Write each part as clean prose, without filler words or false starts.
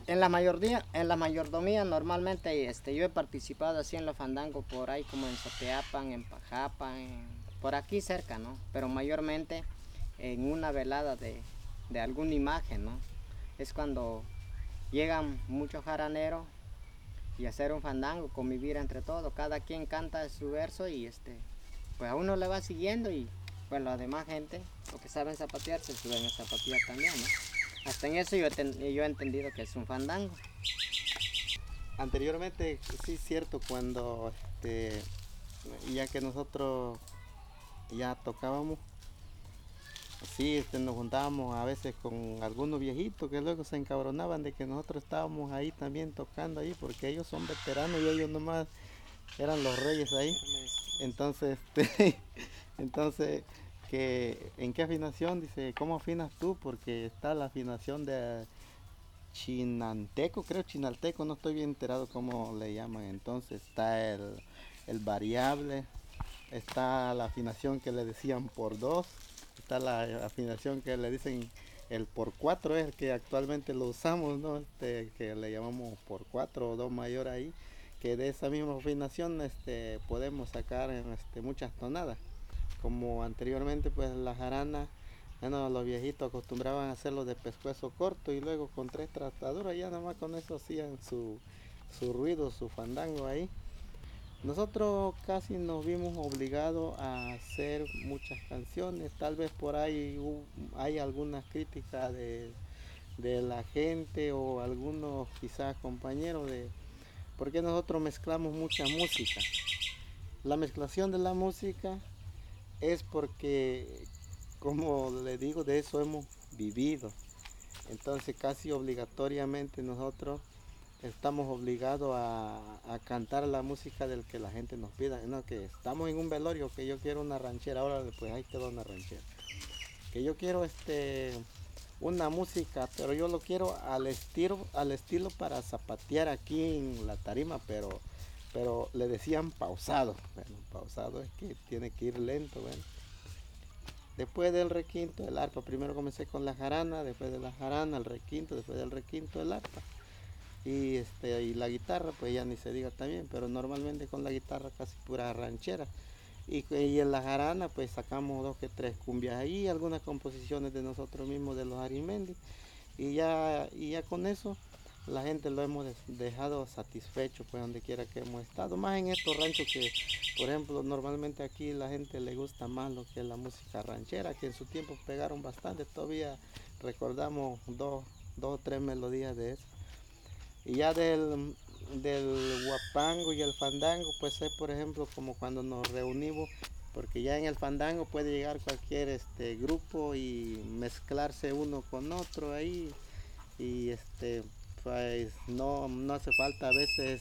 En la mayordomía normalmente yo he participado así en los fandangos por ahí como en Soteapan, en Pajapa, por aquí cerca, ¿no? Pero mayormente en una velada de alguna imagen, ¿no? Es cuando llegan muchos jaraneros y hacer un fandango, convivir entre todos, cada quien canta su verso y pues a uno le va siguiendo y pues la demás gente, los que saben zapatear, se suben a zapatear también, ¿no? Hasta en eso yo he entendido que es un fandango. Anteriormente, sí es cierto, cuando ya que nosotros ya tocábamos, sí, nos juntábamos a veces con algunos viejitos que luego se encabronaban de que nosotros estábamos ahí también tocando ahí, porque ellos son veteranos y ellos nomás eran los reyes ahí. Entonces, entonces, ¿en qué afinación? Dice, ¿cómo afinas tú? Porque está la afinación de chinanteco, creo chinalteco, no estoy bien enterado cómo le llaman. Entonces está el variable, está la afinación que le decían por dos, está la afinación que le dicen el por cuatro, es el que actualmente lo usamos, ¿no? Que le llamamos por cuatro o do mayor ahí, que de esa misma afinación podemos sacar muchas tonadas. Como anteriormente pues la jarana, bueno, los viejitos acostumbraban a hacerlo de pescuezo corto y luego con tres trataduras, ya nada más con eso hacían su ruido, su fandango ahí. Nosotros casi nos vimos obligados a hacer muchas canciones, tal vez por ahí hay algunas críticas de la gente o algunos quizás compañeros de porque nosotros mezclamos mucha música. La mezclación de la música es porque, como le digo, de eso hemos vivido. Entonces casi obligatoriamente nosotros estamos obligados a cantar la música del que la gente nos pida. No, que estamos en un velorio, que yo quiero una ranchera, ahora pues ahí quedó una ranchera. Que yo quiero una música, pero yo lo quiero al estilo para zapatear aquí en la tarima, pero le decían pausado. Bueno, pausado es que tiene que ir lento, bueno. Después del requinto, el arpa. Primero comencé con la jarana, después de la jarana, el requinto, después del requinto, el arpa. Y la guitarra, pues ya ni se diga también, pero normalmente con la guitarra casi pura ranchera. Y en la jarana, pues sacamos dos que tres cumbias ahí, algunas composiciones de nosotros mismos, de los Arimendi. Y ya con eso la gente lo hemos dejado satisfecho, pues donde quiera que hemos estado. Más en estos ranchos que, por ejemplo, normalmente aquí la gente le gusta más lo que es la música ranchera, que en su tiempo pegaron bastante. Todavía recordamos dos o tres melodías de eso. Y ya del guapango y el fandango, pues es por ejemplo como cuando nos reunimos, porque ya en el fandango puede llegar cualquier grupo y mezclarse uno con otro ahí y pues no hace falta a veces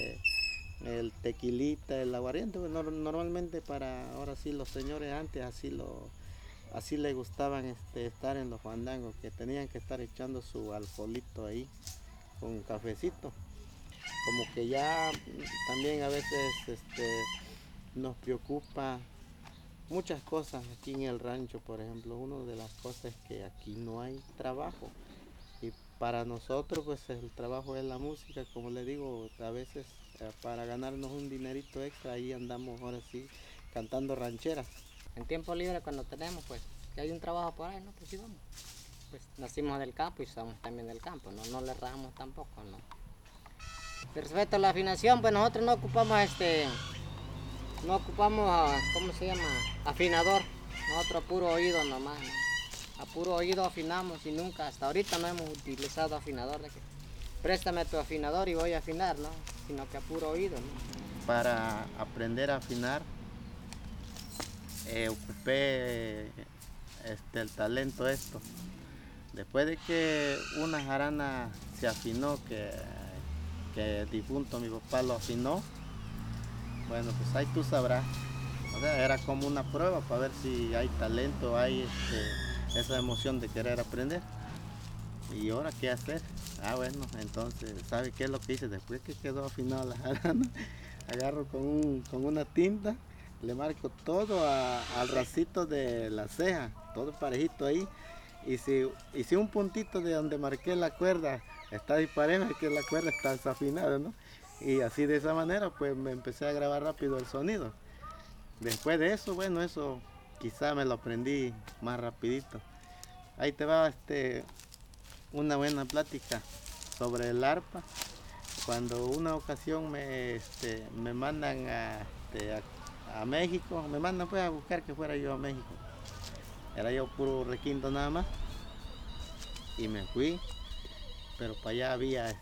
el tequilita, el aguardiente, pues, normalmente para ahora sí los señores antes así le gustaban estar en los fandangos, que tenían que estar echando su alcoholito ahí con un cafecito. Como que ya también a veces nos preocupa muchas cosas aquí en el rancho. Por ejemplo, una de las cosas es que aquí no hay trabajo y para nosotros pues el trabajo es la música, como le digo, a veces para ganarnos un dinerito extra ahí andamos ahora sí cantando rancheras. En tiempo libre cuando tenemos, pues, que hay un trabajo por ahí, ¿no? Pues sí vamos. Pues nacimos del campo y somos también del campo, ¿no? No le erramos tampoco, ¿no? Respecto a la afinación, pues nosotros no ocupamos, ¿cómo se llama? Afinador. Nosotros a puro oído nomás, ¿no? A puro oído afinamos y nunca, hasta ahorita no hemos utilizado afinador de que préstame tu afinador y voy a afinar, ¿no? Sino que a puro oído, ¿no? Para aprender a afinar ocupé el talento esto. Después de que una jarana se afinó, que el difunto mi papá lo afinó, bueno, pues ahí tú sabrás. O sea, era como una prueba para ver si hay talento, hay esa emoción de querer aprender. ¿Y ahora qué hacer? Ah, bueno, entonces, ¿sabe qué es lo que hice? Después que quedó afinada la jarana, agarro con una tinta, le marco todo al racito de la ceja, todo parejito ahí, Y si un puntito de donde marqué la cuerda está disparejo, es que la cuerda está desafinada, ¿no? Y así de esa manera pues me empecé a grabar rápido el sonido. Después de eso, bueno, eso quizá me lo aprendí más rapidito. Ahí te va una buena plática sobre el arpa. Cuando una ocasión me mandan a México, me mandan pues a buscar que fuera yo a México. Era yo puro requinto nada más. Y me fui, pero para allá había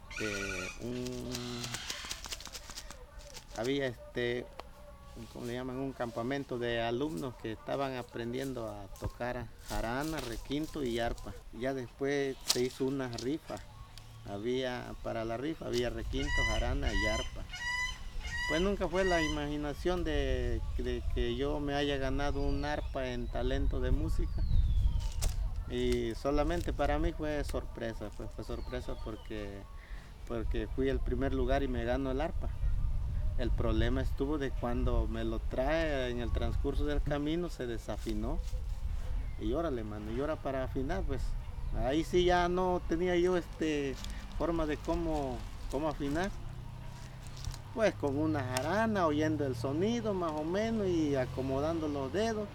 había ¿cómo le llaman? Un campamento de alumnos que estaban aprendiendo a tocar jarana, requinto y arpa. Ya después se hizo una rifa. Para la rifa había requinto, jarana y arpa. Pues nunca fue la imaginación de que yo me haya ganado un arpa en talento de música. Y solamente para mí fue sorpresa, pues fue sorpresa porque fui el primer lugar y me gano el arpa. El problema estuvo de cuando me lo trae en el transcurso del camino, se desafinó. Y órale, mano, y ahora para afinar, pues ahí sí ya no tenía yo forma de cómo afinar. Pues con una jarana, oyendo el sonido más o menos y acomodando los dedos.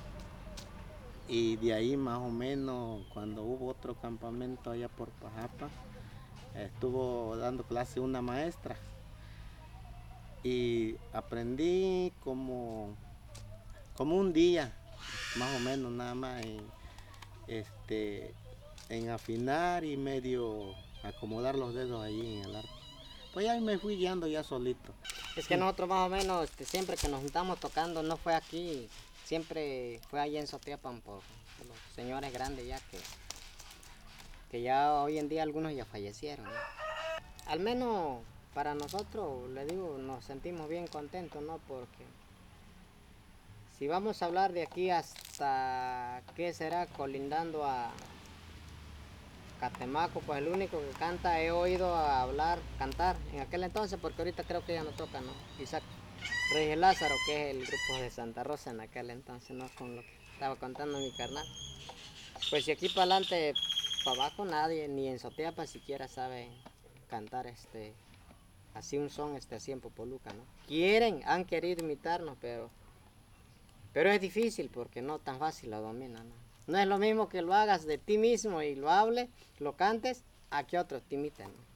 Y de ahí más o menos cuando hubo otro campamento allá por Pajapa, estuvo dando clase una maestra. Y aprendí como un día, más o menos nada más, en afinar y medio acomodar los dedos ahí en el arpa. Pues ahí me fui guiando ya solito. Es que nosotros más o menos siempre que nos juntamos tocando, no fue aquí, siempre fue allá en Sotiapan por los señores grandes ya que ya hoy en día algunos ya fallecieron, ¿no? Al menos para nosotros, le digo, nos sentimos bien contentos, ¿no? Porque si vamos a hablar de aquí hasta, ¿qué será? Colindando a Catemaco, pues el único que canta he oído cantar en aquel entonces, porque ahorita creo que ya no toca, ¿no? Isaac Reyes Lázaro, que es el grupo de Santa Rosa en aquel entonces, ¿no? Con lo que estaba contando mi carnal. Pues si aquí para adelante, para abajo nadie, ni en Soteapa siquiera sabe cantar así un son así en Popoluca, ¿no? Han querido imitarnos, pero es difícil porque no tan fácil lo dominan, ¿no? No es lo mismo que lo hagas de ti mismo y lo hables, lo cantes, a que otros te imiten, ¿no?